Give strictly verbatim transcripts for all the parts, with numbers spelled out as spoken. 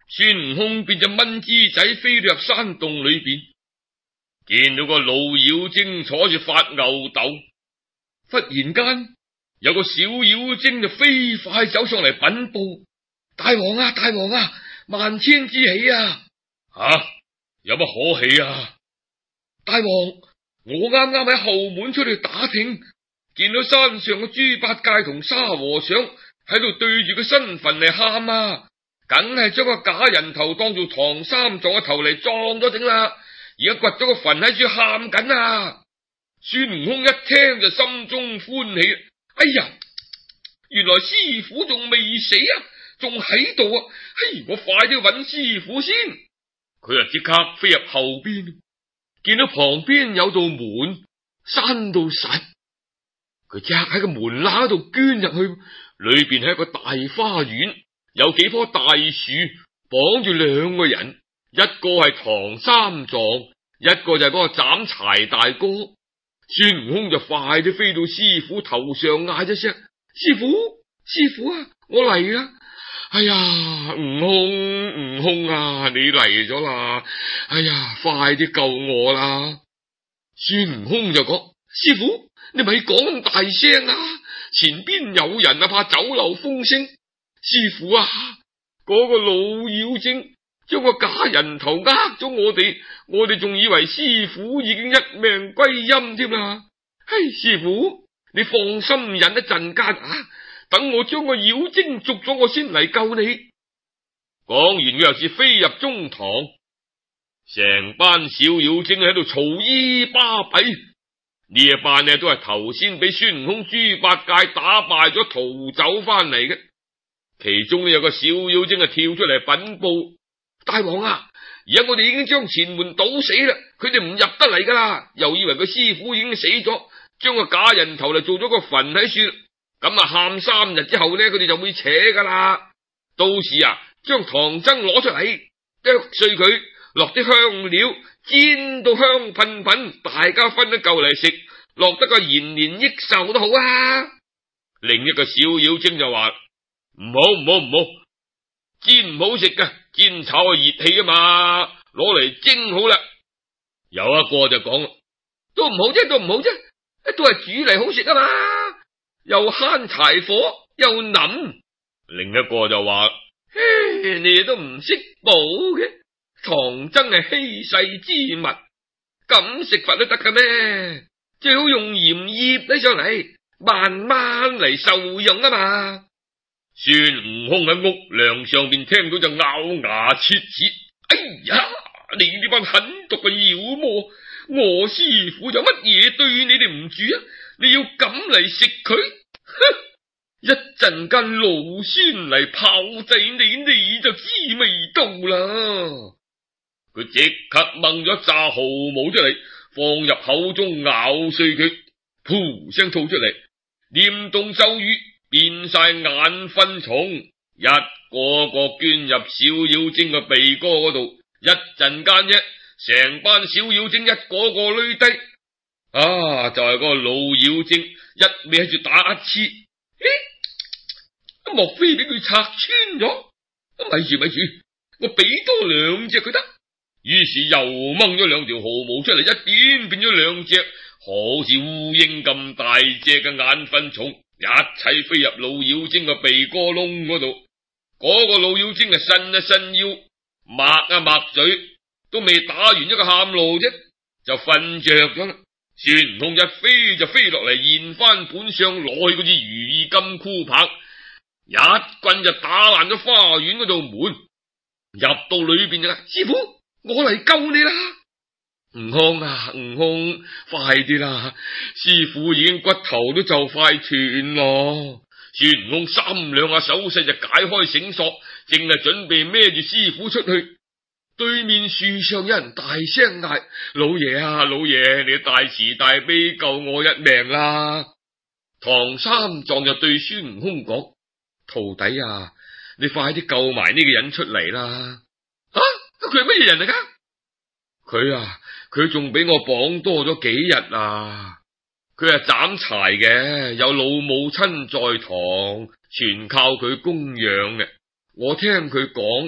孫悟空變隻蚊枝仔飛咗入山洞裏邊，見到個老妖精坐住發吽斗，忽然間有個小妖精就飛快走上嚟稟報：大王啊，大王啊，萬千之喜啊！吓、啊，有乜可喜啊？大王，我啱啱喺後門出去打聽，見到山上嘅豬八戒同沙和尚喺度對住個新墳嚟喊啊，梗係將個假人頭當做唐三藏嘅頭嚟撞咗整啦，而家掘咗個墳喺處喊緊啊！孫悟空一聽就心中歡喜，哎呀，原來師傅仲未死啊，仲喺度啊！嘿，我快啲揾師傅先。佢啊即刻飛入後邊，見到旁邊有道門閂到實，佢即刻喺個門罅度捐入去，裏邊係一個大花園，有幾棵大樹綁住兩個人，一個係唐三藏，一個就係嗰個斬柴大哥。孫悟空就快啲飛到師傅頭上嗌咗聲：師傅，師傅啊，我嚟啦！哎呀，悟空，悟空啊，你嚟咗啦！哎呀，快啲救我啦！孫悟空就講：師傅，你咪講咁大聲啊！前邊有人啊，怕走漏風聲。師傅啊，嗰個老妖精將個假人頭呃咗我哋，我哋仲以為師傅已經一命歸陰添啦。嘿，師傅，你放心忍一陣間啊！等我將個妖精捉咗，我先嚟救你。講完佢又是飛入中堂，成班小妖精喺度嘈咿巴閉。呢一班呢都係頭先俾孫悟空、豬八戒打敗咗逃走翻嚟嘅。其中呢有個小妖精啊跳出嚟稟報：大王啊，而家我哋已經將前門堵死啦，佢哋唔入得嚟噶啦，又以為個師傅已經死咗，將個假人頭嚟做咗個墳喺樹。咁啊，喊三日之後呢，佢哋就會扯噶啦。到時啊，將唐僧攞出嚟，剁碎佢，落啲香料，煎到香噴噴，大家分一嚿嚟食，落得個延年益壽都好啊。另一個小妖精就話：唔好唔好唔好，煎唔好食噶，煎炒係熱氣啊嘛，攞嚟蒸好啦。有一個就講：都唔好啫，都唔好啫，都係煮嚟好食啊嘛。又慳柴火又腍。另一個就話：嘿，你哋都唔識補嘅，唐僧係稀世之物，咁食法都得嘅咩？最好用鹽醃起上嚟，慢慢嚟受用啊嘛。孫悟空喺屋梁上邊聽到就咬牙切齒：哎呀，你呢班狠毒嘅妖魔，我師傅有乜嘢對你哋唔住啊？你要咁嚟食佢，哼！一陣間老孫嚟炮製你，你就知味道啦。佢即刻掹咗一紮毫毛出嚟，放入口中咬碎佢，噗聲吐出嚟，念動咒語，變晒眼糞蟲，一個個捐入小妖精嘅鼻哥嗰度。一陣間啫，成班小妖精一個個累低。啊，就係、是、嗰個老妖精一味喺住打乞嗤，咦？莫非俾佢拆穿咗？咪住咪住，我俾多兩隻佢得。於是又掹咗兩條毫毛出嚟，一點變咗兩隻好似烏蠅咁大隻嘅眼糞蟲，一齊飛入老妖精嘅鼻哥窿嗰度。嗰、那個老妖精啊，伸一伸腰，擘一擘嘴，都未打完一個喊路啫，就瞓着咗啦。孫悟空一飛就飛落嚟，現翻本相，攞起嗰支如意金箍棒，一棍就打爛咗花園嗰道門，入到裏邊啦。師傅，我嚟救你啦！悟空啊，悟空，快啲啦！師傅已經骨頭都就快斷咯。孫悟空三兩下手勢就解開繩索，正係準備孭住師傅出去。對面樹上有人大聲嗌：老爺啊，老爺，你大慈大悲救我一命啦！唐三藏就對孫悟空講：徒弟啊，你快啲救埋呢個人出嚟啦！啊，佢係乜嘢人嚟噶？佢啊，佢仲俾我綁多咗幾日啊！佢係斬柴嘅，有老母親在堂，全靠佢供養嘅。我聽佢講，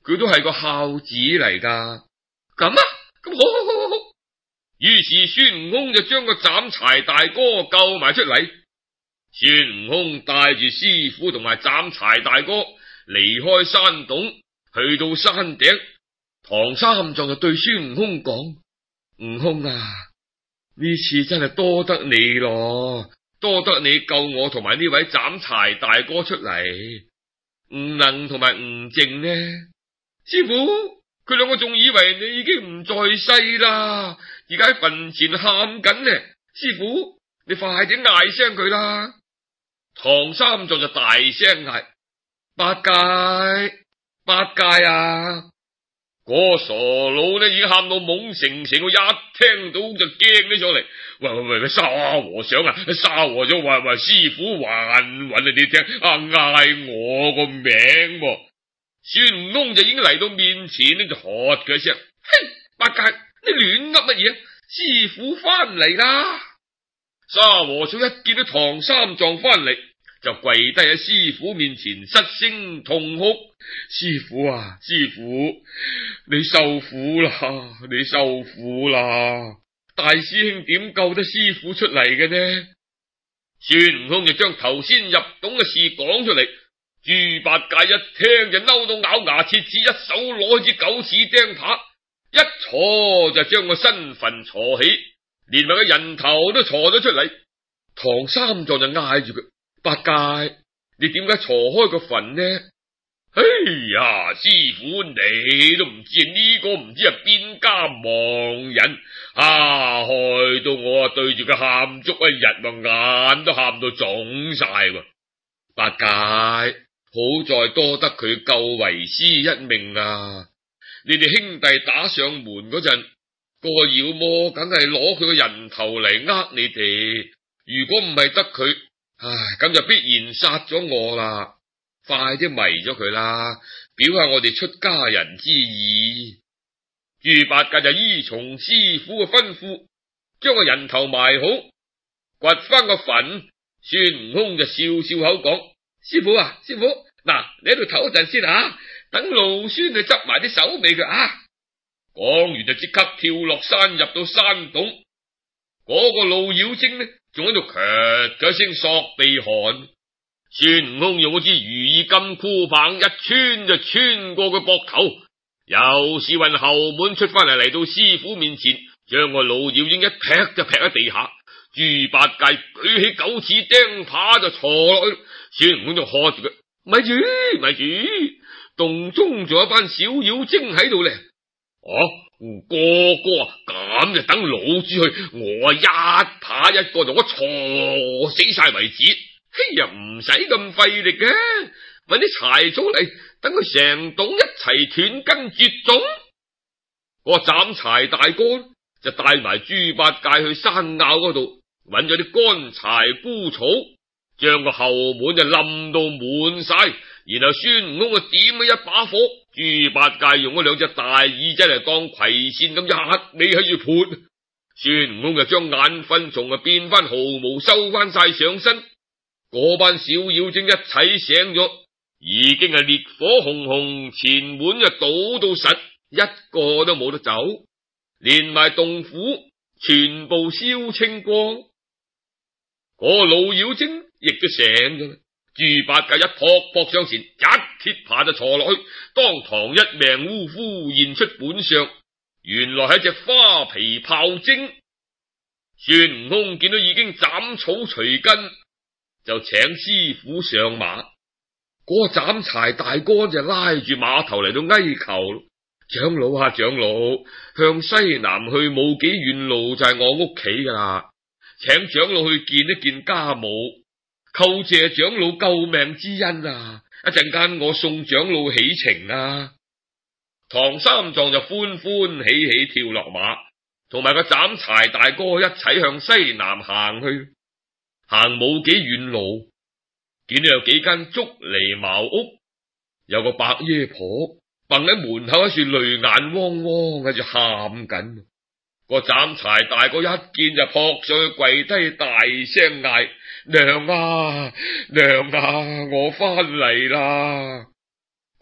佢都係個孝子嚟噶。咁啊，咁好好好好好。於是孫悟空就將個斬柴大哥救埋出嚟。孫悟空帶住師傅同埋斬柴大哥離開山洞，去到山頂，唐三藏就對孫悟空講：悟空啊，呢次真係多得你咯，多得你救我同埋呢位斬柴大哥出嚟。悟能同埋悟淨呢？師傅，佢兩個仲以為你已經唔在世啦，而家喺墳前喊緊呢。師傅，你快啲嗌聲佢啦！唐三藏就大聲嗌：八戒，八戒啊！嗰傻佬呢已經喊到懵成成，我一聽到就驚咗上嚟。喂喂喂，沙和尚啊，沙和尚話話師傅還搵你聽啊，嗌我個名喎。孫悟空就已經嚟到面前呢，就喝佢一聲：嘿，八戒，你亂噏乜嘢？師傅翻嚟啦！沙和尚一見到唐三藏翻嚟，就跪低喺師傅面前失聲痛哭：師傅啊，師傅，你受苦啦，你受苦啦！大師兄點救得師傅出嚟嘅呢？孫悟空就將頭先入洞嘅事講出嚟。豬八戒一聽就嬲到咬牙切齒，一手攞支九齒釘耙，一鋤就將個新墳鋤起，連埋個人頭都鋤咗出嚟。唐三藏就嗌住佢：八戒，你點解鋤開個墳呢？哎呀，師傅你都唔知呢個唔知係邊家亡人啊，害到我啊對住佢喊足一日，眼都喊到腫晒喎。八戒，好在多得佢救為師一命啊！你哋兄弟打上門嗰陣，個妖魔梗係攞佢個人頭嚟呃你哋。如果唔係得佢，唉，咁就必然殺咗我啦！快啲迷咗佢啦，表下我哋出家人之意。豬八戒就依從師傅嘅吩咐，將個人頭埋好，掘翻個墳。孫悟空就笑笑口講：師傅啊，師傅，嗱，你喺度唞一陣先啊，等老孫去執埋啲手尾佢啊！講完就即刻跳落山，入到山洞。嗰、那個路妖精呢，仲喺度咳咗聲索鼻鼾。孫悟空用嗰支如意金箍棒一穿就穿過佢膊頭，又試運後門出翻嚟，嚟到師傅面前，將個老妖精一劈就劈喺地下。豬八戒舉起九齒釘耙就鋤落去，孫悟空就喝住佢：咪住咪住，洞中仲有一班小妖精喺度咧。哦、啊，哥哥啊，咁就等老豬去，我一耙一個就我鋤死晒為止。嘿呀，唔使咁費力嘅，搵啲柴草嚟，等佢成洞一齊斷根絕種。我斬柴大哥就帶埋豬八戒去山坳嗰度，搵咗啲乾柴枯草，將個後門就冧到滿晒，然後孫悟空就點咗一把火，豬八戒用咗兩隻大耳仔嚟當葵扇咁一味喺住潑。孫悟空就將眼糞蟲啊變翻毫毛收翻晒上身。嗰班小妖精一齊醒咗，已經係烈火熊熊，前門就倒到實，一個都冇得走，連埋洞府全部燒清光。嗰個老妖精亦都醒咗，豬八戒一撲撲上前，一鐵耙就鋤落去，當堂一命嗚呼現出本相，原來係隻花皮豹精。孫悟空見到已經斬草除根，就請師傅上馬。嗰、那個斬柴大哥就拉住馬頭嚟到哀求：長老啊，長老，向西南去冇幾遠路就係我屋企噶啦，請長老去見一見家母，叩謝長老救命之恩啊！一陣間我送長老起程啊！唐三藏就歡歡喜喜跳落馬，同埋個斬柴大哥一齊向西南行去。行冇幾遠路，見到有幾間竹籬茅屋，有個白爺婆蹦喺門口，喺處淚眼汪汪喺度喊緊。個斬柴大哥一見就撲上去跪低，大聲嗌：娘啊，娘啊，我翻嚟啦！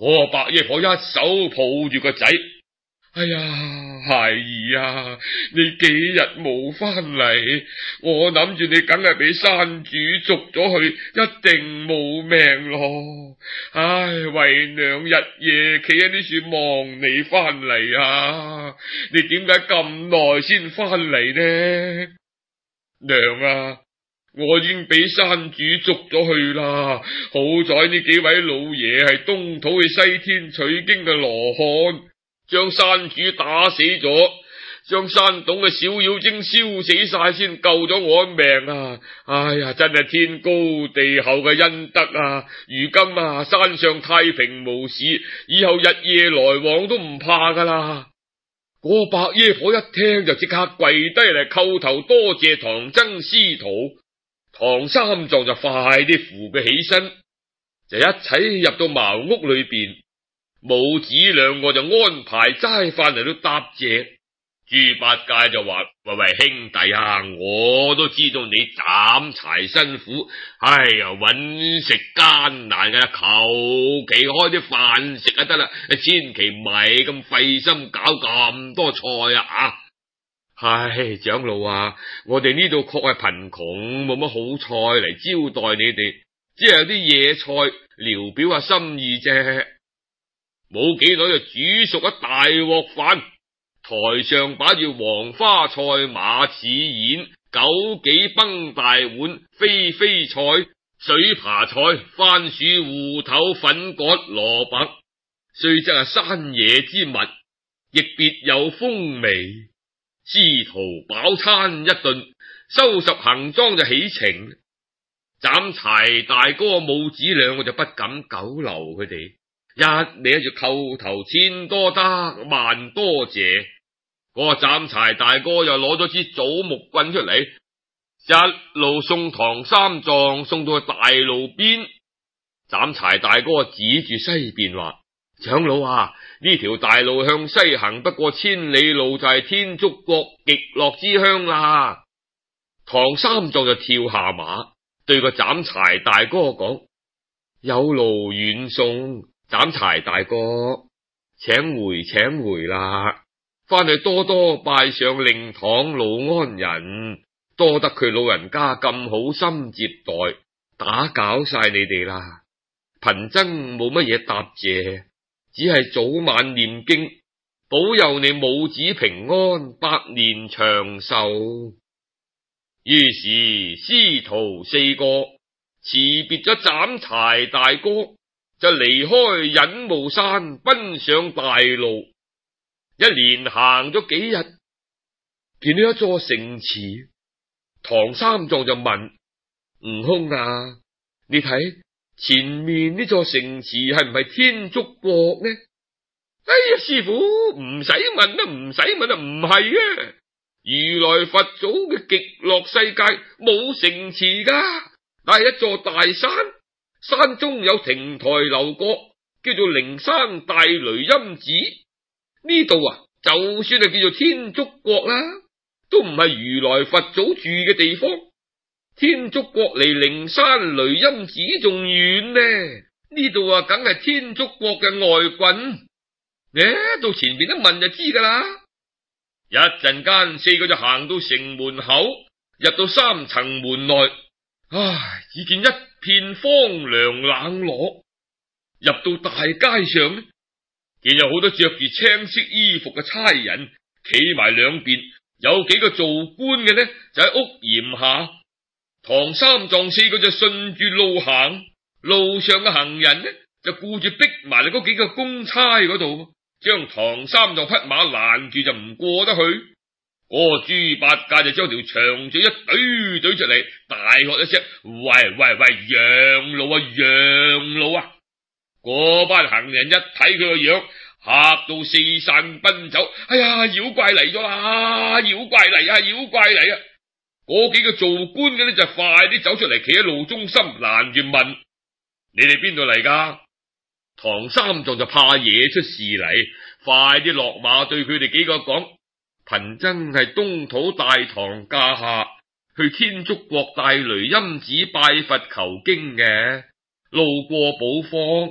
嗰個白爺婆一手抱住個仔，哎呀，孩兒啊，你幾日冇翻嚟？我諗住你梗係俾山主捉咗去，一定冇命咯。唉，為娘日夜企喺呢處望你翻嚟啊！你點解咁耐先翻嚟呢？娘啊，我已經俾山主捉咗去啦。好在呢幾位老爺係東土去西天取經嘅羅漢，將山主打死咗，將山洞嘅小妖精燒死晒，先救咗我一命啊！哎呀，真係天高地厚嘅恩德啊！如今啊，山上太平無事，以後日夜來往都唔怕噶啦。嗰個白爺婆一聽就即刻跪低嚟叩頭多謝唐僧師徒。唐三藏就快啲扶佢起身，就一齊入到茅屋裏邊。母子兩個就安排齋飯嚟到答謝。豬八戒就話：喂喂，兄弟啊，我都知道你斬柴辛苦，哎呀，揾食艱難噶啦，求其開啲飯食就得啦，千祈唔係咁費心搞咁多菜啊！啊，唉，長老啊，我哋呢度確係貧窮，冇乜好菜嚟招待你哋，只係有啲野菜聊表下心意啫。冇幾耐就煮熟一大鑊飯，台上擺住黃花菜、馬齒莧、枸杞崩大碗、飛飛菜、水爬菜、番薯、芋頭、粉葛、蘿蔔，雖則係山野之物，亦別有風味。師徒飽餐一頓，收拾行裝就起程。斬柴大哥母子兩個就不敢久留佢哋，一味喺度叩頭千多得，萬多謝。嗰個斬柴大哥又攞咗支棗木棍出嚟，一路送唐三藏送到去大路邊。斬柴大哥指住西邊話：長老啊，呢條大路向西行不過千里路，就係天竺國極樂之鄉啦。唐三藏就跳下馬，對個斬柴大哥講：有路遠送，斬柴大哥，請回請回啦。翻去多多拜上令堂老安人，多得佢老人家咁好心接待，打攪晒你哋啦。貧僧冇乜嘢答謝，只係早晚念經，保佑你母子平安，百年長壽。於是師徒四個辭別咗斬柴大哥，就離開隱霧山，奔上大路。一連行咗幾日，見到一座城池，唐三藏就問悟空啊，你睇前面呢座城池係唔係天竺國呢？哎呀，師父唔使問啦，唔使問啦，唔係啊！如來佛祖嘅極樂世界冇城池噶，但係一座大山，山中有亭台樓閣，叫做靈山大雷音寺。呢度啊，就算係叫做天竺國啦，都唔係如來佛祖住嘅地方。天竺國離靈山雷音寺仲遠呢，呢度啊，梗係天竺國嘅外郡。誒，到前邊一問就知噶啦。一陣間，四個就行到城門口，入到三層門內，唉，只見一片荒涼冷落。入到大街上呢，見有好多着住青色衣服嘅差人企埋兩邊，有幾個做官嘅呢就喺屋檐下。唐三藏四個就順住路行，路上嘅行人呢就顧住逼埋嚟嗰幾個公差嗰度，將唐三藏匹馬攔住就唔過得去。嗰個豬八戒就將條長嘴一懟懟出嚟，大喝一聲：喂喂喂，讓路啊，讓路啊！嗰班行人一睇佢個樣，嚇到四散奔走。哎呀，妖怪嚟咗啦！妖怪嚟啊！妖怪嚟啊！嗰幾個做官嘅呢就快啲走出嚟，企喺路中心攔住問：你哋邊度嚟噶？唐三藏就怕惹出事嚟，快啲落馬對佢哋幾個講：貧僧係東土大唐駕下，去天竺國大雷音寺拜佛求經嘅，路過寶方，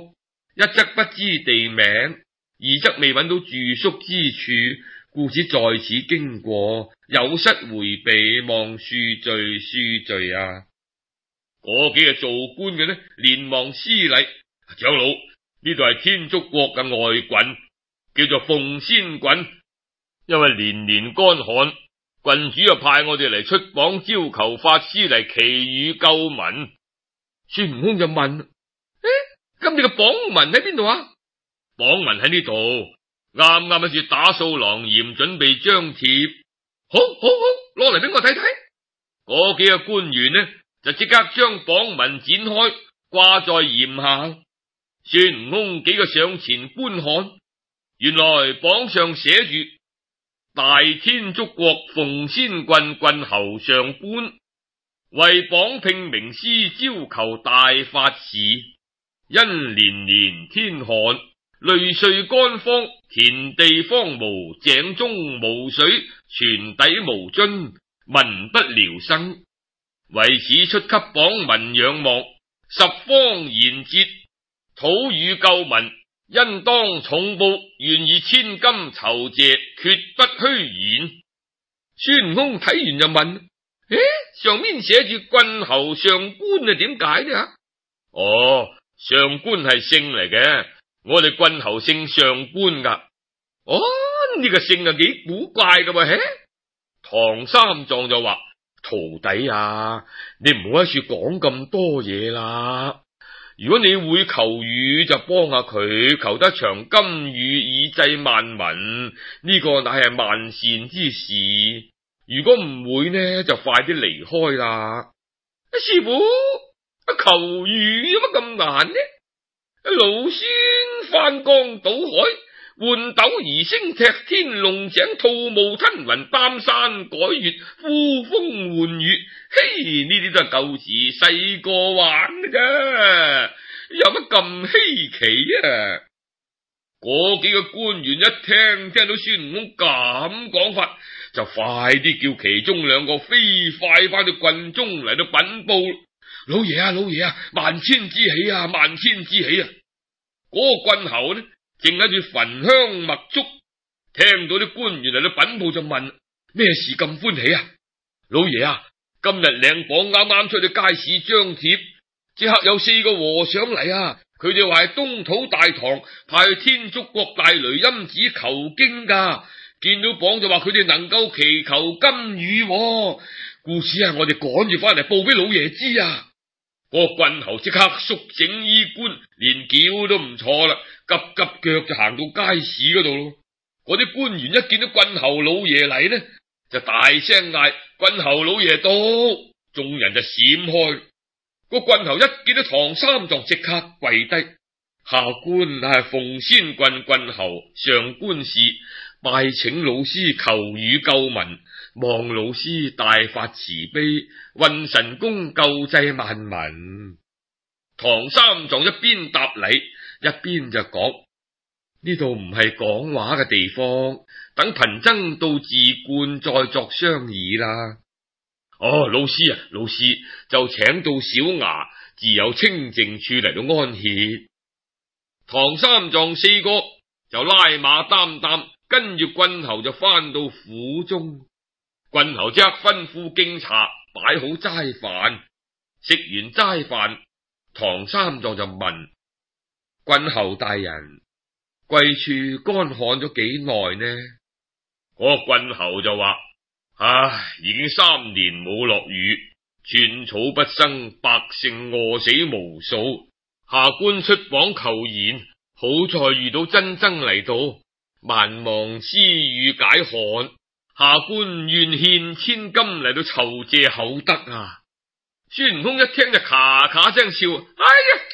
一則不知地名，二則未揾到住宿之處，故此在此經過，有失回避，望恕罪恕罪啊！嗰幾個做官嘅呢，連忙施禮，長老，呢度係天竺國嘅外郡，叫做鳳仙郡，因為年年乾旱，郡主就派我哋嚟出榜招求法師嚟祈雨救民。孫悟空就問：誒，咁你個榜文喺邊度啊？榜文喺呢度，啱啱喺處打掃廊檐，準備張貼。好，好，好，攞嚟俾我睇睇。嗰幾個官員呢，就即刻將榜文展開，掛在檐下。孫悟空幾個上前觀看，原來榜上寫住大天竺國鳳仙郡郡侯上官，為榜聘名師，招求大法事。因年年天旱，累歲乾荒，田地荒蕪，井中無水，泉底無津，民不聊生。為此出給榜文仰望，十方言節，討雨救民，因當重報，願以千金酬謝，決不虛言。孫悟空睇完就問：誒，上面寫住郡侯上官啊，點解呢？哦，上官係姓嚟嘅，我哋郡侯姓上官噶。哦，呢、這個姓啊幾古怪噶噃。唐三藏就話：徒弟啊，你唔好喺處講咁多嘢啦。如果你會求雨，就幫下佢，求得長金雨以濟萬民，呢、這個乃係萬善之事。如果唔會呢，就快啲離開啦。師父，求雨有乜咁難呢？老孫翻江倒海，換斗移星，踢天龍井，吐霧吞雲，擔山改月，呼風喚雨。嘿，呢啲都係舊時細個玩嘅啫，有乜咁稀奇啊？嗰幾個官員一聽聽到孫悟空咁講法，就快啲叫其中兩個飛快翻到郡中嚟到稟報。老爺啊，老爺啊，萬千之喜啊，萬千之喜啊！嗰、那個郡侯呢，正喺住焚香默祝，聽到啲官員嚟到稟報就問：咩事咁歡喜啊？老爺啊，今日領榜啱啱出去街市張貼，即刻有四個和尚嚟啊！佢哋話係東土大唐派去天竺國大雷音寺求經噶，見到榜就話佢哋能夠祈求金雨，故此啊，我哋趕住翻嚟報俾老爺知啊！嗰個郡侯即刻肅整衣冠，連轎都唔坐啦，急急腳就行到街市嗰度咯。嗰啲官員一見到郡侯老爺嚟呢，就大聲嗌：郡侯老爺到！眾人就閃開。個郡侯一見到唐三藏，即刻跪低：下官乃係鳳仙郡郡侯上官氏，拜請老師求雨救民，望老師大發慈悲，運神功救濟萬民。唐三藏一邊答禮，一邊就講：呢度唔係講話嘅地方，等貧僧到寺觀再作商議啦。哦，老師啊，老師就請到小衙，自有清靜處嚟到安歇。唐三藏四個就拉馬擔擔，跟住郡侯就翻到府中。郡侯即刻吩咐敬茶，擺好齋飯。食完齋飯，唐三藏就問郡侯大人：貴處乾旱咗幾耐呢？嗰個郡侯就話：唉，已經三年冇落雨，寸草不生，百姓餓死無數。下官出榜求賢，好在遇到真僧嚟到，萬望施雨解旱。下官願獻千金嚟到酬謝厚德啊！孫悟空一聽就咔咔聲笑：哎呀，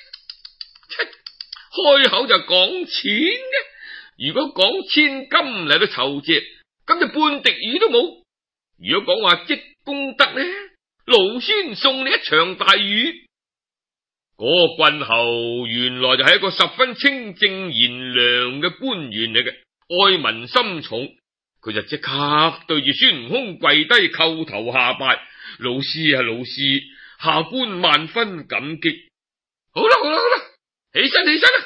開口就講錢嘅，如果講千金嚟到酬謝，咁就半滴雨都冇。如果講話積功德呢，老孫送你一場大雨。嗰個郡侯原來就係一個十分清正賢良嘅官員嚟嘅，愛民心重。佢就即刻對住孫悟空跪低叩頭下拜：老師啊，老師，下官萬分感激。好啦好啦好啦，起身起身啦！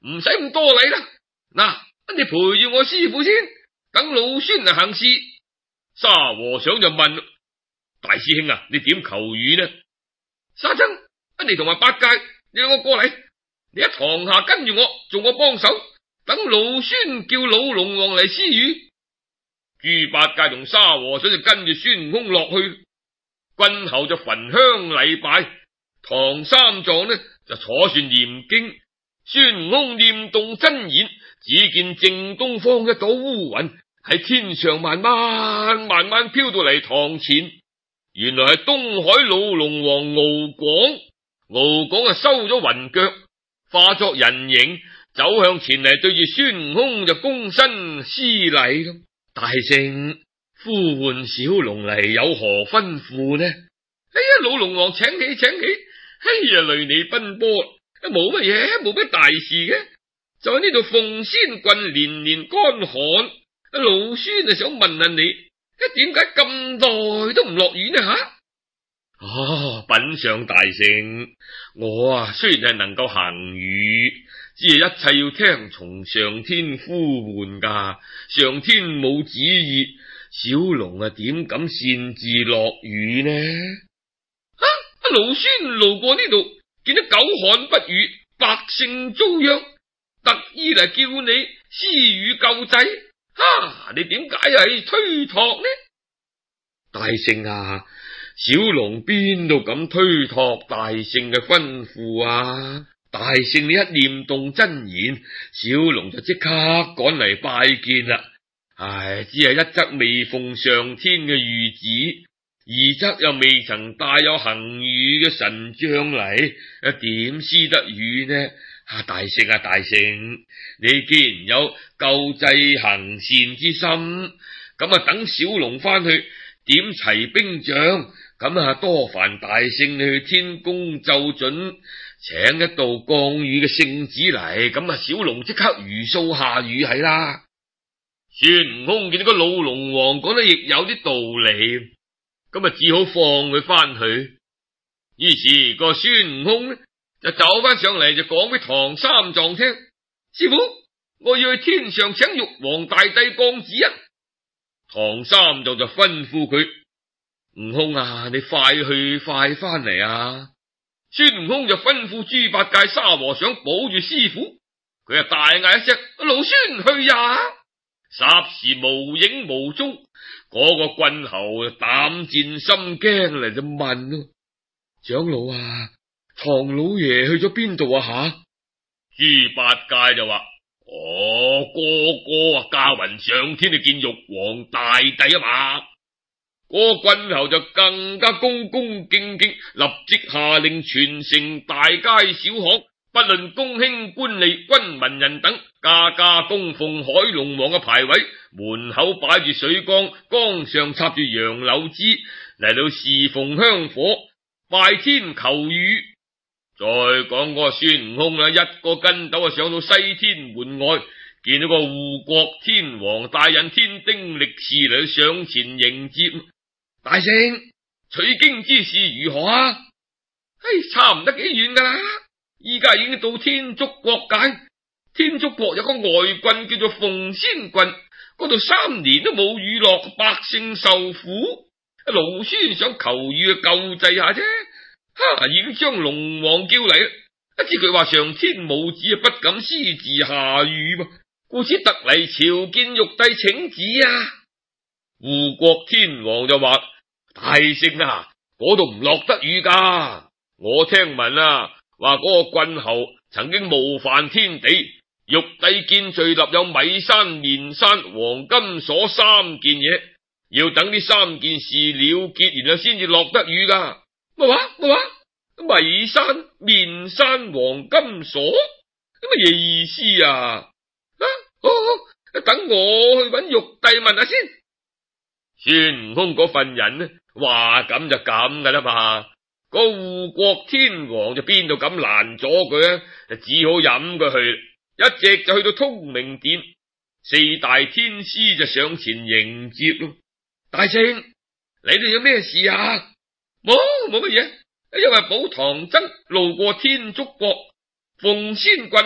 唔使咁多禮啦。嗱，你陪住我師父先，等老孫嚟行事。沙和尚就問：大師兄啊，你點求雨呢？沙僧，你同埋八戒，你兩個過嚟，你喺堂下跟住我，做我幫手，等老孫叫老龍王嚟施雨。豬八戒同沙和尚就跟住孫悟空落去，軍後就焚香禮拜，唐三藏呢就坐船念經，孫悟空念動真言，只見正東方一朵烏雲喺天上慢慢慢慢飄到嚟堂前，原來係東海老龍王敖廣。敖廣啊收咗雲腳，化作人形走向前嚟，對住孫悟空就躬身施禮咯。大聖，呼喚小龍嚟有何吩咐呢？哎呀，老龍王請起請起，哎呀，累你奔波，冇乜嘢，冇乜大事嘅，就喺呢度鳳仙郡連年乾旱，老孫就想問下你，點解咁耐都唔落雨呢？吓？哦，稟上大聖，我啊雖然係能夠行雨，只係一切要聽從上天呼喚噶，上天冇旨意，小龍啊點敢擅自落雨呢？啊，老孫路過呢度，見到久旱不雨，百姓遭殃，特意嚟叫你施雨救濟。啊，你點解係推託呢？大聖啊，小龍邊度敢推託大聖嘅吩咐啊？大聖你一念動真言，小龍就即刻趕嚟拜見啦。唉，只係一則未奉上天嘅諭旨，二則又未曾帶有行雨嘅神將嚟，啊點施得雨呢？啊，大聖啊，大聖，你既然有救濟行善之心，咁啊等小龍翻去點齊兵將，咁啊多煩大聖你去天宮奏準，請一道降雨嘅聖旨嚟，咁啊小龍即刻如數下雨係啦。孫悟空見到個老龍王講得亦有啲道理，咁啊只好放佢翻去。於是個孫悟空呢就走翻上嚟，就講俾唐三藏聽：師父，我要去天上請玉皇大帝降旨啊！唐三藏就吩咐佢：悟空啊，你快去快翻嚟啊！孫悟空就吩咐豬八戒、沙和尚保住師父，佢啊大嗌一聲：老孫去呀！霎時無影無蹤，嗰、那個軍侯膽戰心驚嚟就問咯：長老啊，唐老爺去咗邊度啊？吓！豬八戒就話：哦，哥哥啊，駕雲上天去見玉皇大帝啊嘛！嗰個軍侯就更加恭恭敬敬，立即下令全城大街小巷，不論公卿官吏軍民人等，家家供奉海龍王嘅牌位，門口擺住水缸，缸上插住楊柳枝，嚟到侍奉香火，拜天求雨。再講個孫悟空啦，一個跟斗啊上到西天門外，見到個護國天王帶引天丁力士嚟到上前迎接。大聖，取經之事如何啊？唉，差唔得幾遠噶啦，依家已經到天竺國界。天竺國有個外郡叫做鳳仙郡，嗰度三年都冇雨落，百姓受苦。老孫想求雨救濟下啫。哈！已經將龍王叫嚟，一知佢話上天冇旨，不敢私自下雨嘛，故此特嚟朝見玉帝請旨啊。護國天王就話：大聖啊，嗰度唔落得雨噶。我聽聞啊，話嗰個郡侯曾經冒犯天地，玉帝見罪立有米山、面山、黃金鎖三件嘢，要等呢三件事了結，然後先至落得雨噶。乜話乜話？米山、面山、黃金鎖，乜嘢意思啊？啊，好好，等我去搵玉帝問下先。孫悟空嗰份人呢，話咁就咁噶啦嘛。個護國天王就邊度咁攔咗佢啊？就只好引佢去，一直就去到通明殿，四大天師就上前迎接咯。大聖，你哋有咩事啊？冇冇乜嘢，因為寶唐僧路過天竺國鳳仙郡，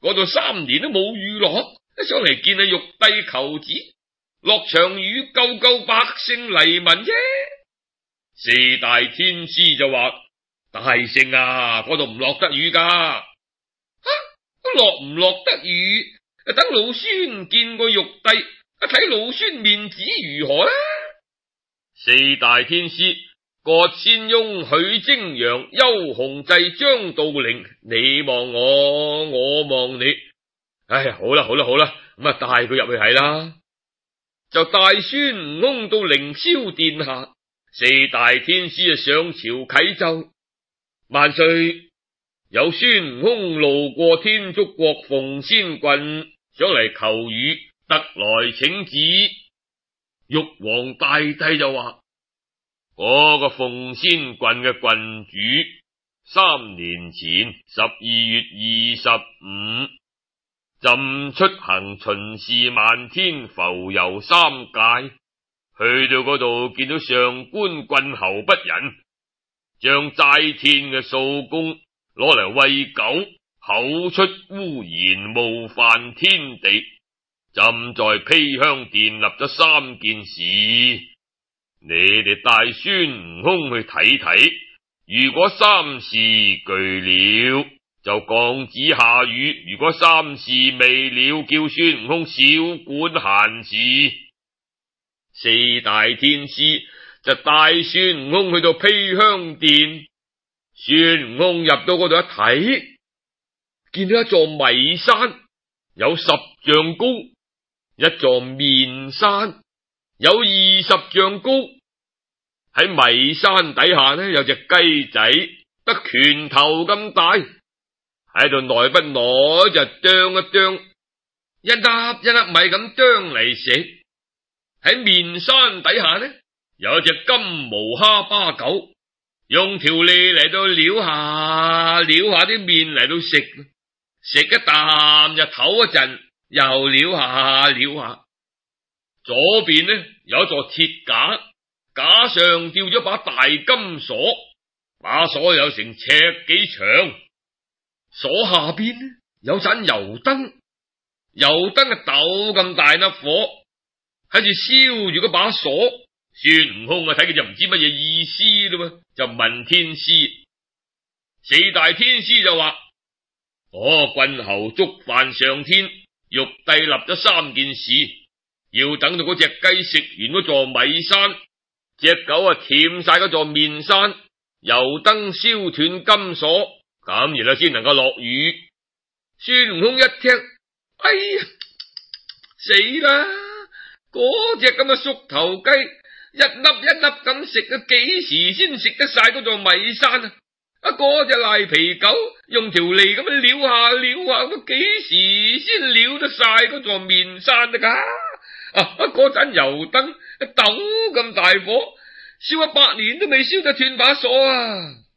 嗰度三年都冇雨落，上嚟見阿玉帝求子，落場雨救救百姓黎民啫。四大天師就話：大聖啊，嗰度唔落得雨噶。吓，落唔落得雨？等老孫見過玉帝，睇老孫面子如何啦？四大天師葛仙翁、許征陽、邱洪濟、張道陵，你望我，我望你。唉，好啦好啦好啦，咁啊帶佢入去係啦。就帶孫悟空到凌霄殿下，四大天師啊上朝啟奏：萬歲，有孫悟空路過天竺國鳳仙郡，想嚟求雨，特來請旨。玉皇大帝就話：嗰個鳳仙郡嘅郡主，三年前十二月二十五，朕出行巡視漫天浮游三界，去到嗰度見到上官郡侯不仁，將齋天嘅素公攞嚟餵狗，口出污言，冒犯天地。朕在披香殿立咗三件事，你哋帶孫悟空去睇睇，如果三事具了，就降旨下雨；如果三事未了，叫孫悟空少管閒事。四大天師就帶孫悟空去到披香殿，孫悟空入到嗰度一睇，見到一座米山，有十丈高；一座面山，有二十丈高。喺米山底下呢，有隻雞仔，得拳頭咁大，喺度耐不耐就啄一啄，一粒一粒米咁啄嚟食。喺面山底下呢，有一隻金毛蝦巴狗，用條脷嚟到撩下撩下啲面嚟到食，食一啖就唞一陣，又撩下撩下。左邊呢，有一座鐵架，架上吊咗把大金鎖，把鎖有成尺幾長。鎖下邊呢，有盞油燈，油燈嘅豆咁大粒火，喺住燒住嗰把鎖。孫悟空啊睇佢就唔知乜嘢意思啦，就問天師。四大天師就話：哦，郡侯觸犯上天，玉帝立咗三件事，要等到嗰隻雞食完嗰座米山，隻狗啊舔晒嗰座面山，油燈燒斷金鎖，咁然後先能夠落雨。孫悟空一聽，哎呀，死啦！嗰隻咁嘅縮頭雞，一粒一粒咁食啊，幾時先食得晒嗰座米山啊？啊，嗰隻賴皮狗用條脷咁樣撩下撩下，都幾時先撩得晒嗰座面山啊？噶啊！嗰盞油燈豆咁大火，燒一百年都未燒得斷把鎖啊！